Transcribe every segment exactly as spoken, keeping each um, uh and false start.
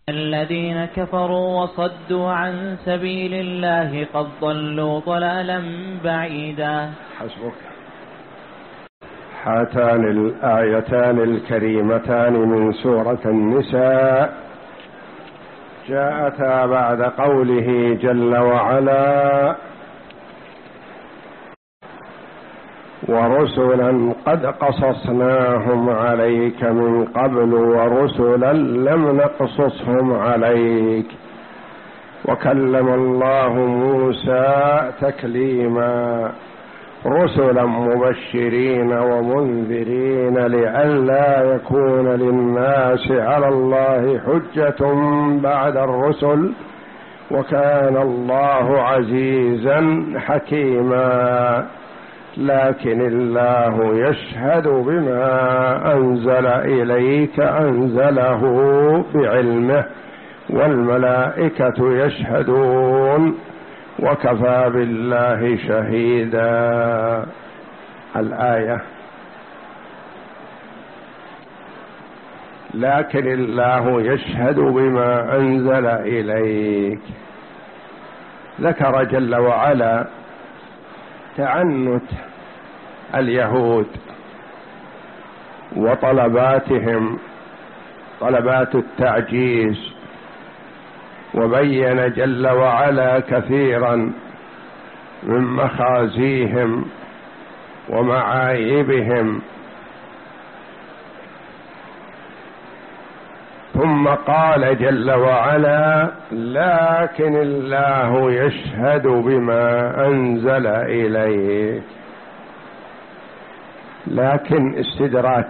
الذين كفروا وصدوا عن سبيل الله قد ضلوا ضلالا بعيدا. حسبك. هاتان الآيتان الكريمتان من سورة النساء جاءتا بعد قوله جل وعلا: ورسلا قد قصصناهم عليك من قبل ورسلا لم نقصصهم عليك وكلم الله موسى تكليما رسلا مبشرين ومنذرين لئلا يكون للناس على الله حجة بعد الرسل وكان الله عزيزا حكيما. لكن الله يشهد بما أنزل إليك أنزله بعلمه والملائكة يشهدون وكفى بالله شهيدا. الآية: لكن الله يشهد بما أنزل إليك. ذكر جل وعلا تعنت اليهود وطلباتهم، طلبات التعجيز، وبين جل وعلا كثيرا من مخازيهم ومعايبهم، ثم قال جل وعلا: لكن الله يشهد بما أنزل إليك. لكن استدراك.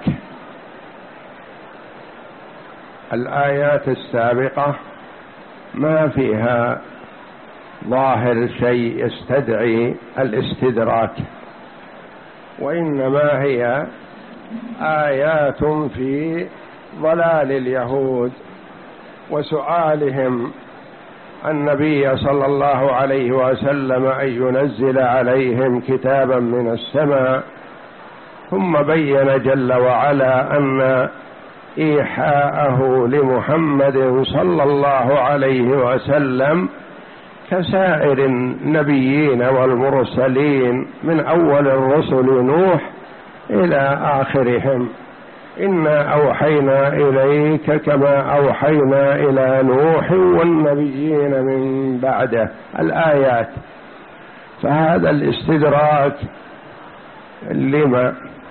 الآيات السابقة ما فيها ظاهر شيء يستدعي الاستدراك، وإنما هي آيات في ضلال اليهود وسؤالهم النبي صلى الله عليه وسلم أن ينزل عليهم كتابا من السماء. ثم بين جل وعلا أن إيحاءه لمحمد صلى الله عليه وسلم كسائر النبيين والمرسلين من أول الرسل نوح إلى آخرهم: إنا أوحينا إليك كما أوحينا إلى نوح والنبيين من بعده. الآيات. فهذا الاستدراك لما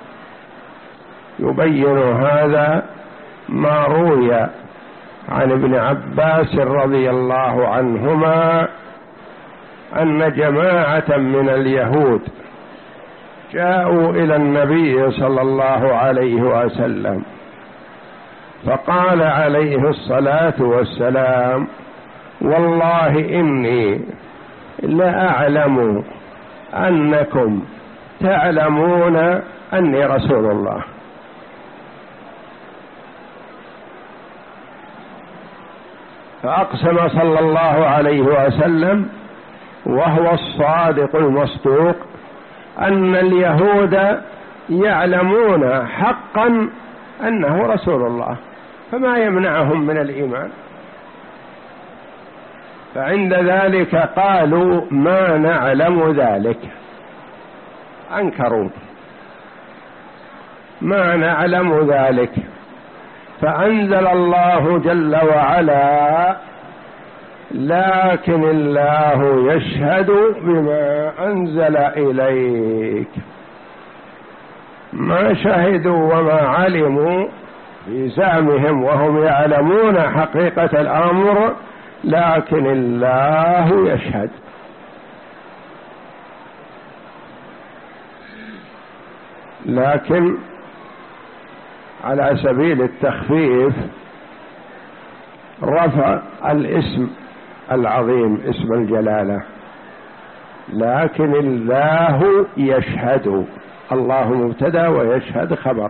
يبين هذا ما روي عن ابن عباس رضي الله عنهما أن جماعة من اليهود جاءوا إلى النبي صلى الله عليه وسلم فقال عليه الصلاة والسلام: والله إني لأعلم أنكم تعلمون أني رسول الله. فأقسم صلى الله عليه وسلم وهو الصادق المصدوق أن اليهود يعلمون حقا أنه رسول الله، فما يمنعهم من الإيمان. فعند ذلك قالوا: ما نعلم ذلك. أنكروا: ما نعلم ذلك. فأنزل الله جل وعلا: لكن الله يشهد بما أنزل إليك. ما شهدوا وما علموا في زعمهم وهم يعلمون حقيقة الأمر، لكن الله يشهد. لكن على سبيل التخفيف رفع الاسم العظيم اسم الجلالة: لكن الله يشهد. الله مبتدأ ويشهد خبر.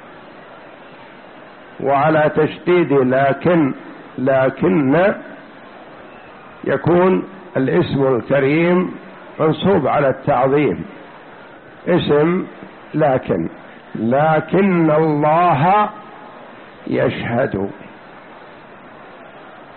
وعلى تشديد لكن لكن يكون الاسم الكريم منصوب على التعظيم، اسم لكن لكن الله يشهد.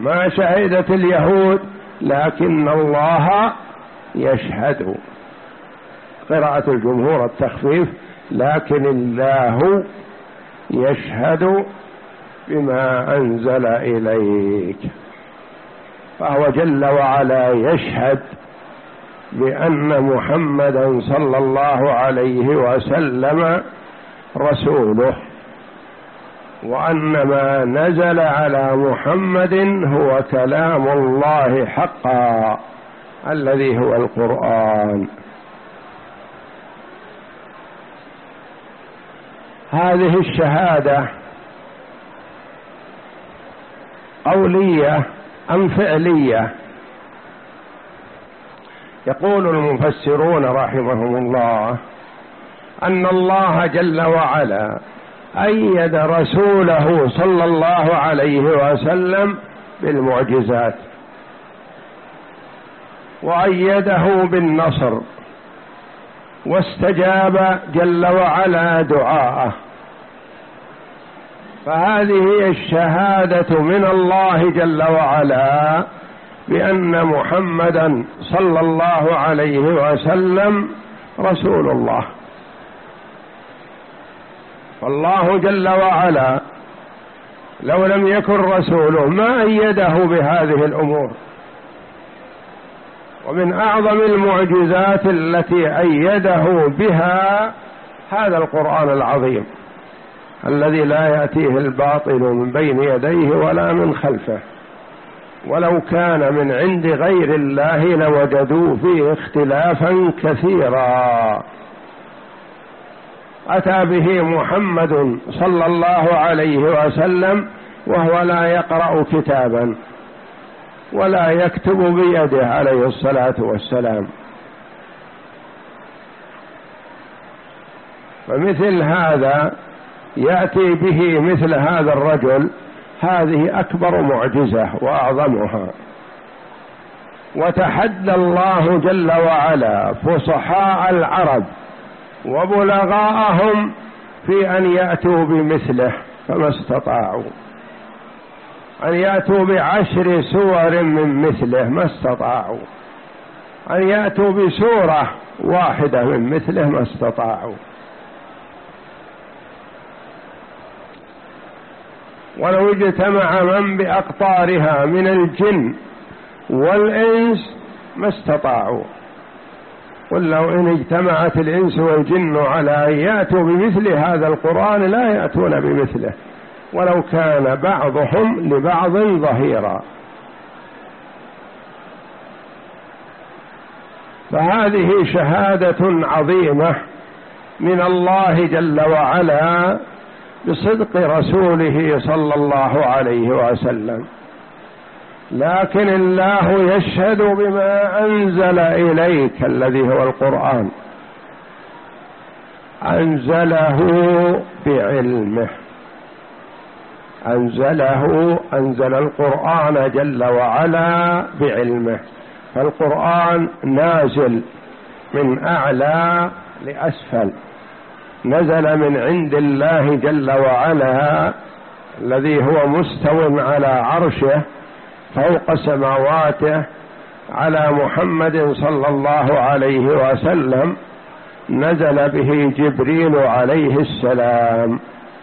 ما شهدت اليهود لكن الله يشهد. قراءة الجمهور التخفيف، لكن الله يشهد بما أنزل إليك. فهو جل وعلا يشهد بأن محمدا صلى الله عليه وسلم رسوله، وأن ما نزل على محمد هو كلام الله حقا الذي هو القرآن. هذه الشهادة قولية أم فعلية؟ يقول المفسرون رحمهم الله أن الله جل وعلا أيد رسوله صلى الله عليه وسلم بالمعجزات، وأيده بالنصر، واستجاب جل وعلا دعاءه. فهذه هي الشهادة من الله جل وعلا بأن محمدا صلى الله عليه وسلم رسول الله. فالله جل وعلا لو لم يكن رسوله ما أيده بهذه الأمور. ومن أعظم المعجزات التي أيده بها هذا القرآن العظيم الذي لا يأتيه الباطل من بين يديه ولا من خلفه، ولو كان من عند غير الله لوجدوا فيه اختلافا كثيرا. أتى به محمد صلى الله عليه وسلم وهو لا يقرأ كتابا ولا يكتب بيده عليه الصلاة والسلام. فمثل هذا يأتي به مثل هذا الرجل، هذه أكبر معجزة وأعظمها. وتحدى الله جل وعلا فصحاء العرب وبلغاءهم في أن يأتوا بمثله، فما استطاعوا. أن يأتوا بعشر سور من مثله ما استطاعوا، أن يأتوا بسورة واحدة من مثله ما استطاعوا. ولو اجتمع من بأقطارها من الجن والإنس ما استطاعوا. قل لو إن اجتمعت الإنس والجن على أن يأتوا بمثل هذا القرآن لا يأتون بمثله، ولو كان بعضهم لبعض ظهيرا. فهذه شهادة عظيمة من الله جل وعلا بصدق رسوله صلى الله عليه وسلم. لكن الله يشهد بما أنزل إليك الذي هو القرآن، أنزله بعلمه، أنزله أنزل القرآن جل وعلا بعلمه. فالقرآن نازل من أعلى لأسفل، نزل من عند الله جل وعلا الذي هو مستو على عرشه فوق سماواته على محمد صلى الله عليه وسلم، نزل به جبريل عليه السلام،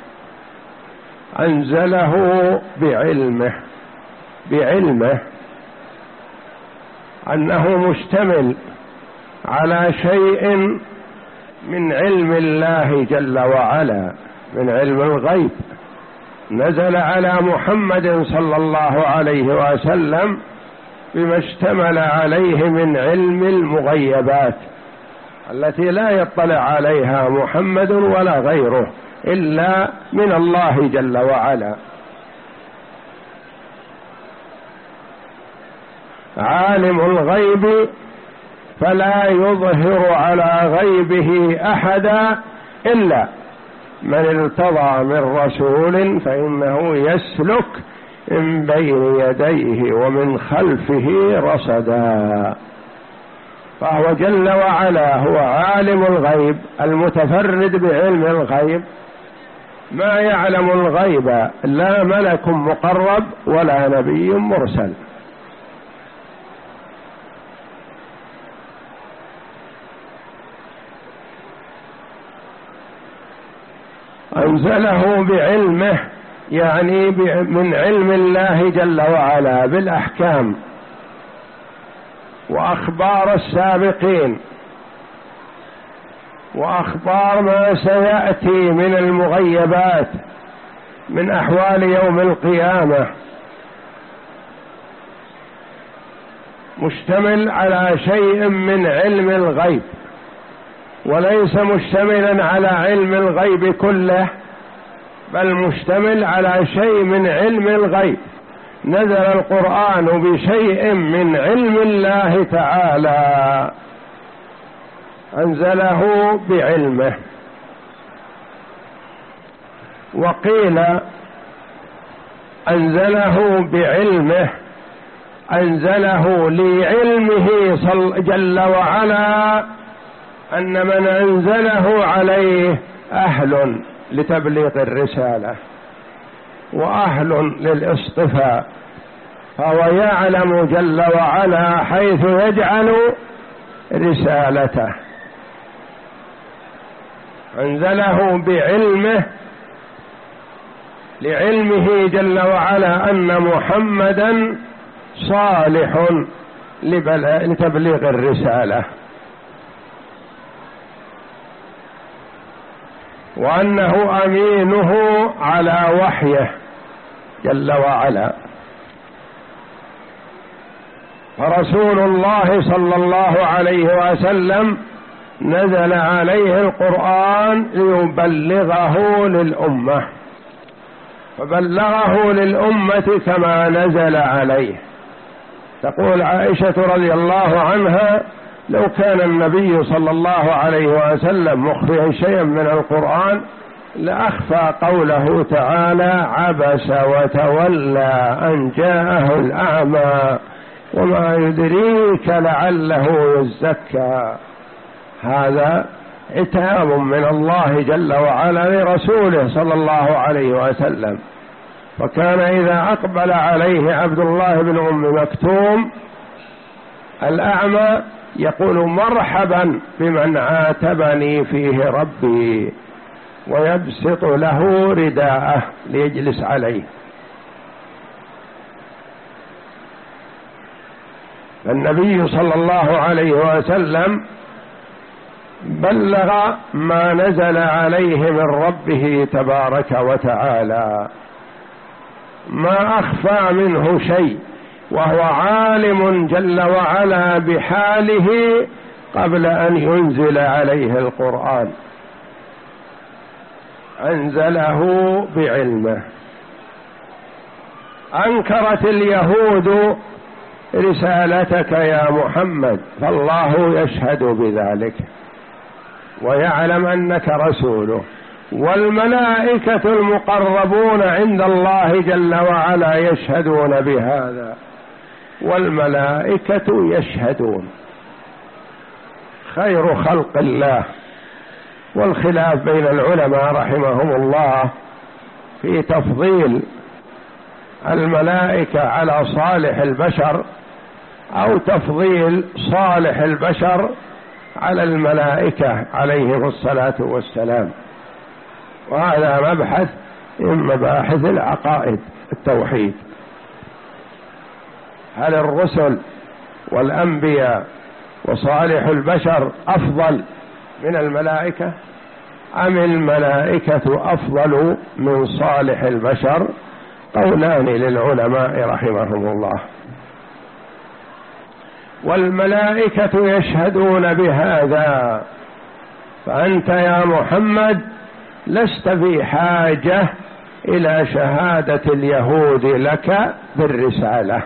أنزله بعلمه، بعلمه أنه مشتمل على شيء من علم الله جل وعلا، من علم الغيب. نزل على محمد صلى الله عليه وسلم بما اشتمل عليه من علم المغيبات التي لا يطلع عليها محمد ولا غيره إلا من الله جل وعلا. عالم الغيب فلا يظهر على غيبه أحدا إلا من ارتضى من رسول فإنه يسلك من بين يديه ومن خلفه رصدا. فهو جل وعلا هو عالم الغيب المتفرد بعلم الغيب، ما يعلم الغيب لا ملك مقرب ولا نبي مرسل. أنزله بعلمه، يعني من علم الله جل وعلا بالأحكام وأخبار السابقين وأخبار ما سيأتي من المغيبات من أحوال يوم القيامة، مشتمل على شيء من علم الغيب، وليس مشتملا على علم الغيب كله، بل مشتمل على شيء من علم الغيب. نزل القرآن بشيء من علم الله تعالى، أنزله بعلمه. وقيل أنزله بعلمه، أنزله لعلمه جل وعلا أن من أنزله عليه أهل لتبليغ الرسالة وأهل للاصطفاء، فهو يعلم جل وعلا حيث يجعل رسالته. أنزله بعلمه لعلمه جل وعلا أن محمدا صالح لتبليغ الرسالة، وأنه أمينه على وحيه جل وعلا. فرسول الله صلى الله عليه وسلم نزل عليه القرآن ليبلغه للأمة، فبلغه للأمة كما نزل عليه. تقول عائشة رضي الله عنها: لو كان النبي صلى الله عليه وسلم مخفيا شيئا من القرآن لأخفى قوله تعالى: عبس وتولى أن جاءه الأعمى وما يدريك لعله يزكى. هذا عتاب من الله جل وعلا لرسوله صلى الله عليه وسلم. فكان إذا أقبل عليه عبد الله بن أم مكتوم الأعمى يقول: مرحبا بمن عاتبني فيه ربي، ويبسط له رداءه ليجلس عليه. النبي صلى الله عليه وسلم بلغ ما نزل عليه من ربه تبارك وتعالى، ما أخفى منه شيء، وهو عالم جل وعلا بحاله قبل أن ينزل عليه القرآن. أنزله بعلمه. أنكرت اليهود رسالتك يا محمد، فالله يشهد بذلك ويعلم أنك رسوله، والملائكة المقربون عند الله جل وعلا يشهدون بهذا، والملائكة يشهدون. خير خلق الله. والخلاف بين العلماء رحمهم الله في تفضيل الملائكة على صالح البشر أو تفضيل صالح البشر على الملائكة عليهم الصلاة والسلام، وهذا مبحث من مباحث العقائد التوحيد. هل الرسل والأنبياء وصالح البشر أفضل من الملائكة، أم الملائكة أفضل من صالح البشر؟ قولان للعلماء رحمهم الله. والملائكة يشهدون بهذا، فأنت يا محمد لست في حاجة إلى شهادة اليهود لك بالرسالة،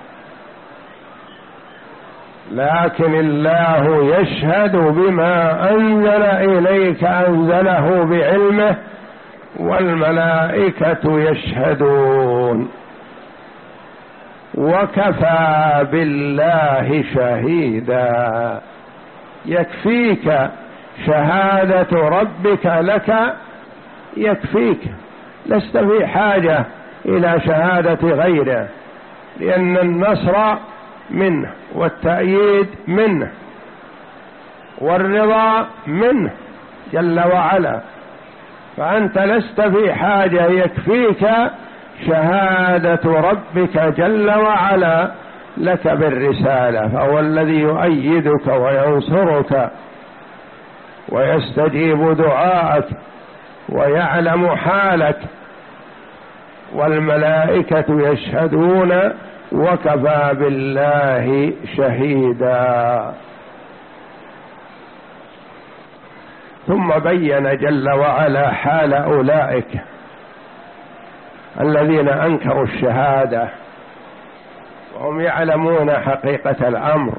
لكن الله يشهد بما أنزل إليك، أنزله بعلمه، والملائكة يشهدون، وكفى بالله شهيدا. يكفيك شهادة ربك لك يكفيك، لست في حاجة إلى شهادة غيره، لأن النصر منه والتأييد منه والرضا منه جل وعلا، فأنت لست في حاجة، يكفيك شهادة ربك جل وعلا لك بالرسالة، فهو الذي يؤيدك وينصرك ويستجيب دعاءك ويعلم حالك، والملائكة يشهدون وكفى بالله شهيدا. ثم بين جل وعلا حال أولئك الذين أنكروا الشهادة وهم يعلمون حقيقة الأمر،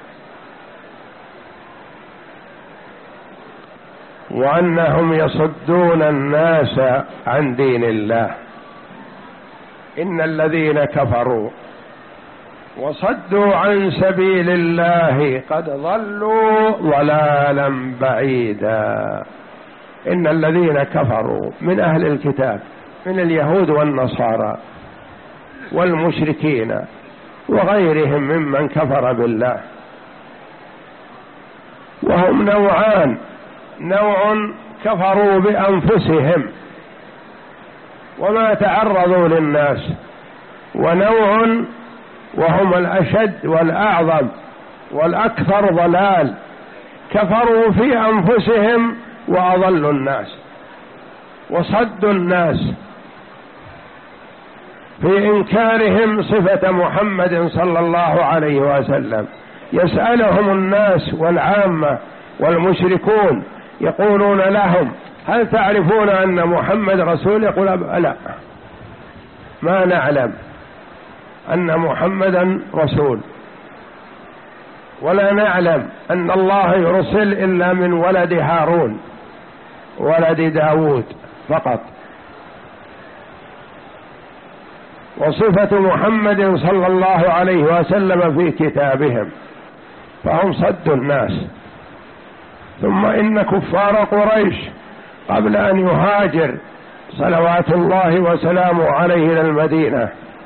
وأنهم يصدون الناس عن دين الله. إن الذين كفروا وصدوا عن سبيل الله قد ضلوا ضلالا بعيدا. إن الذين كفروا من أهل الكتاب من اليهود والنصارى والمشركين وغيرهم ممن كفر بالله، وهم نوعان: نوع كفروا بأنفسهم وما تعرضوا للناس، ونوع وهم الأشد والأعظم والأكثر ضلال، كفروا في أنفسهم وأضلوا الناس وصدوا الناس في إنكارهم صفة محمد صلى الله عليه وسلم. يسألهم الناس والعامة والمشركون يقولون لهم: هل تعرفون أن محمد رسول؟ يقول: لا، ما نعلم أن محمدا رسول، ولا نعلم أن الله يرسل إلا من ولد هارون ولد داود فقط. وصفة محمد صلى الله عليه وسلم في كتابهم، فهم صدوا الناس. ثم إن كفار قريش قبل أن يهاجر صلوات الله وسلامه عليه إلى المدينة،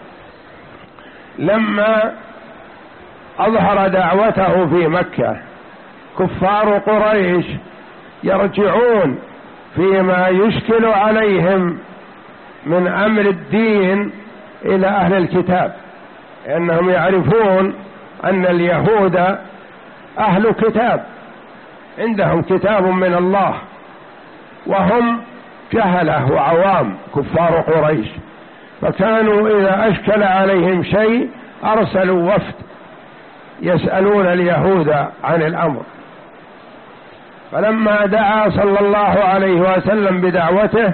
لما أظهر دعوته في مكة، كفار قريش يرجعون فيما يشكل عليهم من أمر الدين إلى أهل الكتاب، لأنهم يعرفون أن اليهود أهل كتاب، عندهم كتاب من الله، وهم جهلة وعوام كفار قريش، فكانوا إذا أشكل عليهم شيء أرسلوا وفد يسألون اليهود عن الأمر. فلما دعا صلى الله عليه وسلم بدعوته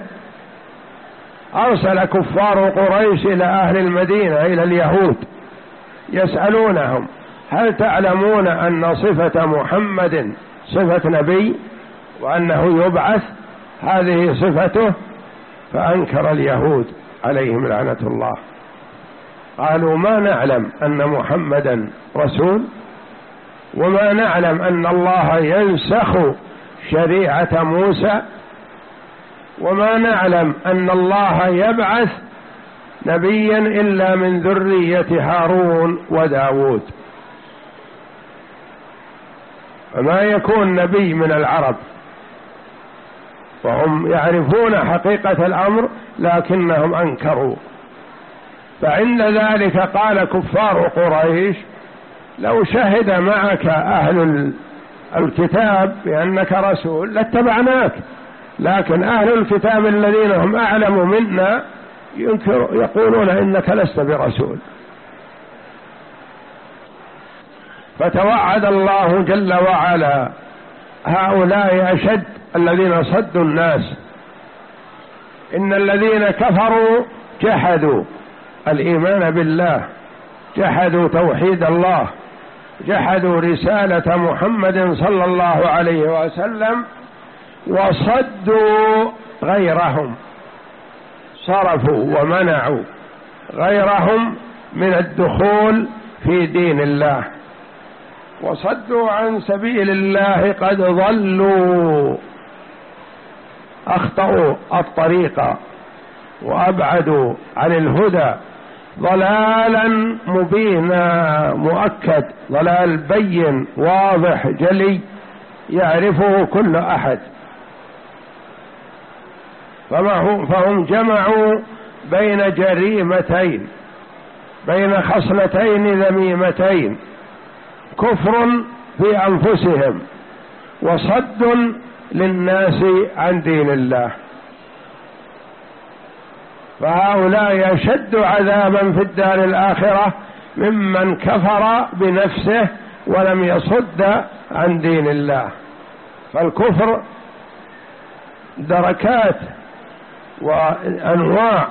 أرسل كفار قريش إلى أهل المدينة إلى اليهود يسألونهم: هل تعلمون أن صفة محمد صفة نبي وأنه يبعث؟ هذه صفته. فأنكر اليهود عليهم لعنة الله، قالوا: ما نعلم أن محمدا رسول، وما نعلم أن الله ينسخ شريعة موسى، وما نعلم أن الله يبعث نبيا إلا من ذرية هارون وداود. فما يكون نبي من العرب، وهم يعرفون حقيقة الأمر لكنهم أنكروا. فعند ذلك قال كفار قريش: لو شهد معك أهل الكتاب بأنك رسول لاتبعناك، لكن أهل الكتاب الذين هم أعلم منا يقولون إنك لست برسول. فتوعد الله جل وعلا هؤلاء أشد الذين صدوا الناس. إن الذين كفروا جحدوا الإيمان بالله، جحدوا توحيد الله، جحدوا رسالة محمد صلى الله عليه وسلم، وصدوا غيرهم، صرفوا ومنعوا غيرهم من الدخول في دين الله، وصدوا عن سبيل الله قد ضلوا أخطأوا الطريق وأبعدوا عن الهدى ضلالا مبينا مؤكد، ضلال بين واضح جلي يعرفه كل أحد. فهم جمعوا بين جريمتين، بين خصلتين ذميمتين، كفر في أنفسهم وصد للناس عن دين الله. فهؤلاء يشد عذابا في الدار الآخرة ممن كفر بنفسه ولم يصد عن دين الله. فالكفر دركات وأنواع،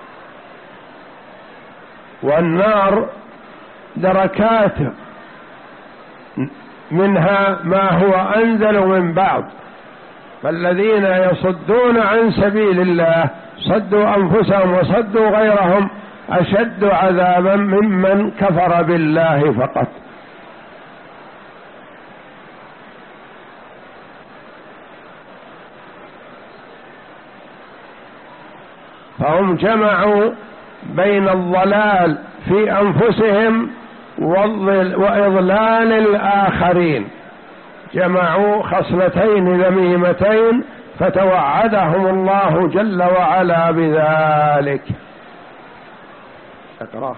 والنار دركات، منها ما هو أنزل من بعض. فالذين يصدون عن سبيل الله صدوا أنفسهم وصدوا غيرهم أشد عذابا ممن كفر بالله فقط. فهم جمعوا بين الضلال في أنفسهم وإضلال الآخرين، جمعوا خصلتين ذميمتين فتوعدهم الله جل وعلا بذلك. اقرأ.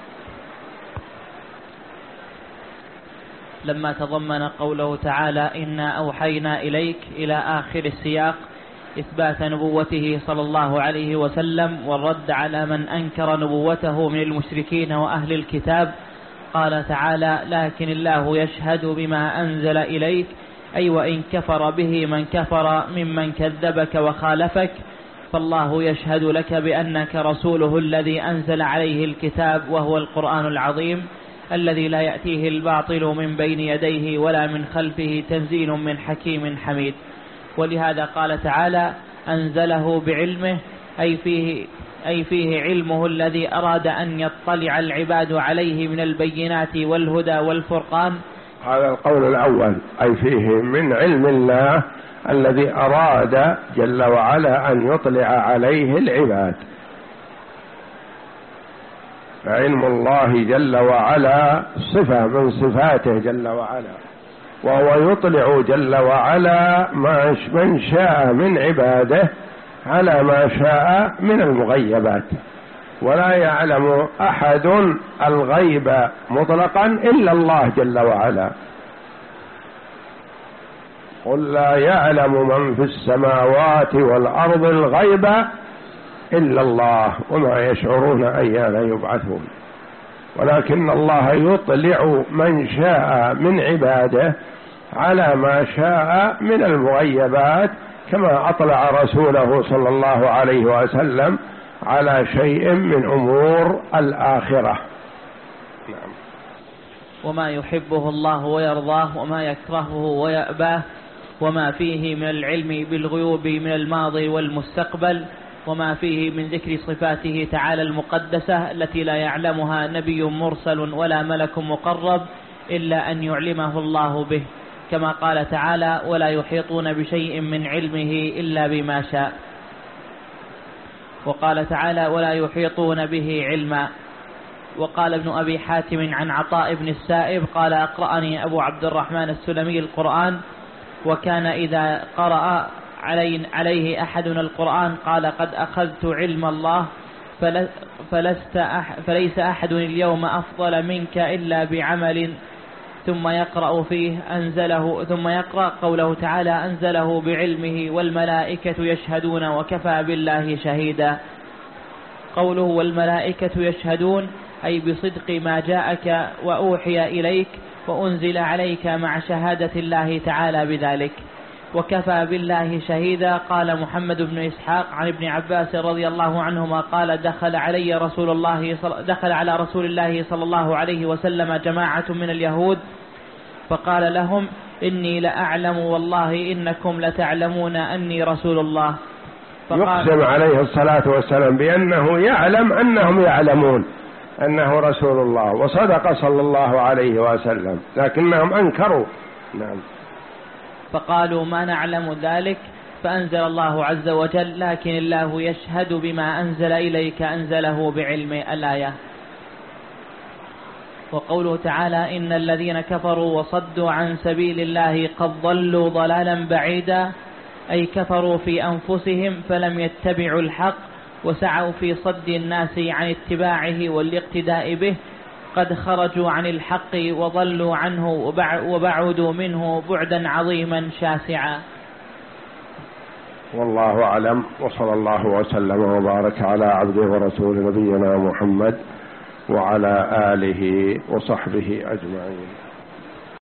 لما تضمن قوله تعالى إنا أوحينا إليك إلى آخر السياق إثبات نبوته صلى الله عليه وسلم والرد على من أنكر نبوته من المشركين وأهل الكتاب، قال تعالى لكن الله يشهد بما أنزل إليك، أي وإن كفر به من كفر ممن كذبك وخالفك فالله يشهد لك بأنك رسوله الذي أنزل عليه الكتاب وهو القرآن العظيم الذي لا يأتيه الباطل من بين يديه ولا من خلفه تنزيل من حكيم حميد. ولهذا قال تعالى أنزله بعلمه، أي فيه, أي فيه علمه الذي أراد أن يطلع العباد عليه من البينات والهدى والفرقان. هذا القول الأول، أي فيه من علم الله الذي أراد جل وعلا أن يطلع عليه العباد. فعلم الله جل وعلا صفة من صفاته جل وعلا، وهو يطلع جل وعلا من شاء من عباده على ما شاء من المغيبات، ولا يعلم أحد الغيب مطلقا إلا الله جل وعلا. قل لا يعلم من في السماوات والأرض الغيب إلا الله وما يشعرون أيان يبعثون. ولكن الله يطلع من شاء من عباده على ما شاء من المغيبات، كما أطلع رسوله صلى الله عليه وسلم على شيء من أمور الآخرة. نعم. وما يحبه الله ويرضاه وما يكرهه ويأباه، وما فيه من العلم بالغيوب من الماضي والمستقبل، وما فيه من ذكر صفاته تعالى المقدسة التي لا يعلمها نبي مرسل ولا ملك مقرب إلا أن يعلمه الله به، كما قال تعالى ولا يحيطون بشيء من علمه إلا بما شاء. وقال تعالى ولا يحيطون به علما. وقال ابن أبي حاتم عن عطاء بن السائب قال أقرأني أبو عبد الرحمن السلمي القرآن، وكان إذا قرأ عليه أحدنا القرآن قال قد أخذت علم الله فلست أح فليس أحد اليوم أفضل منك إلا بعمل، ثم يقرأ فيه أنزله ثم يقرأ قوله تعالى أنزله بعلمه والملائكة يشهدون وكفى بالله شهيدا. قوله والملائكة يشهدون أي بصدق ما جاءك وأوحي إليك وأنزل عليك مع شهادة الله تعالى بذلك. وكفى بالله شهيدا قال محمد بن إسحاق عن ابن عباس رضي الله عنهما قال دخل علي رسول الله دخل على رسول الله صلى الله عليه وسلم جماعة من اليهود فقال لهم إني لأعلم والله إنكم لتعلمون أني رسول الله. يقسم عليه الصلاة والسلام بأنه يعلم أنهم يعلمون أنه رسول الله، وصدق صلى الله عليه وسلم، لكنهم أنكروا. نعم. فقالوا ما نعلم ذلك، فأنزل الله عز وجل لكن الله يشهد بما أنزل إليك أنزله بعلم الآية. وقوله تعالى إن الذين كفروا وصدوا عن سبيل الله قد ضلوا ضلالا بعيدا، أي كفروا في أنفسهم فلم يتبعوا الحق وسعوا في صد الناس عن اتباعه والاقتداء به، قد خرجوا عن الحق وضلوا عنه وبعدوا منه بعدا عظيما شاسعا. والله أعلم، وصلى الله وسلم وبارك على عبده ورسول نبينا محمد وعلى آله وصحبه أجمعين.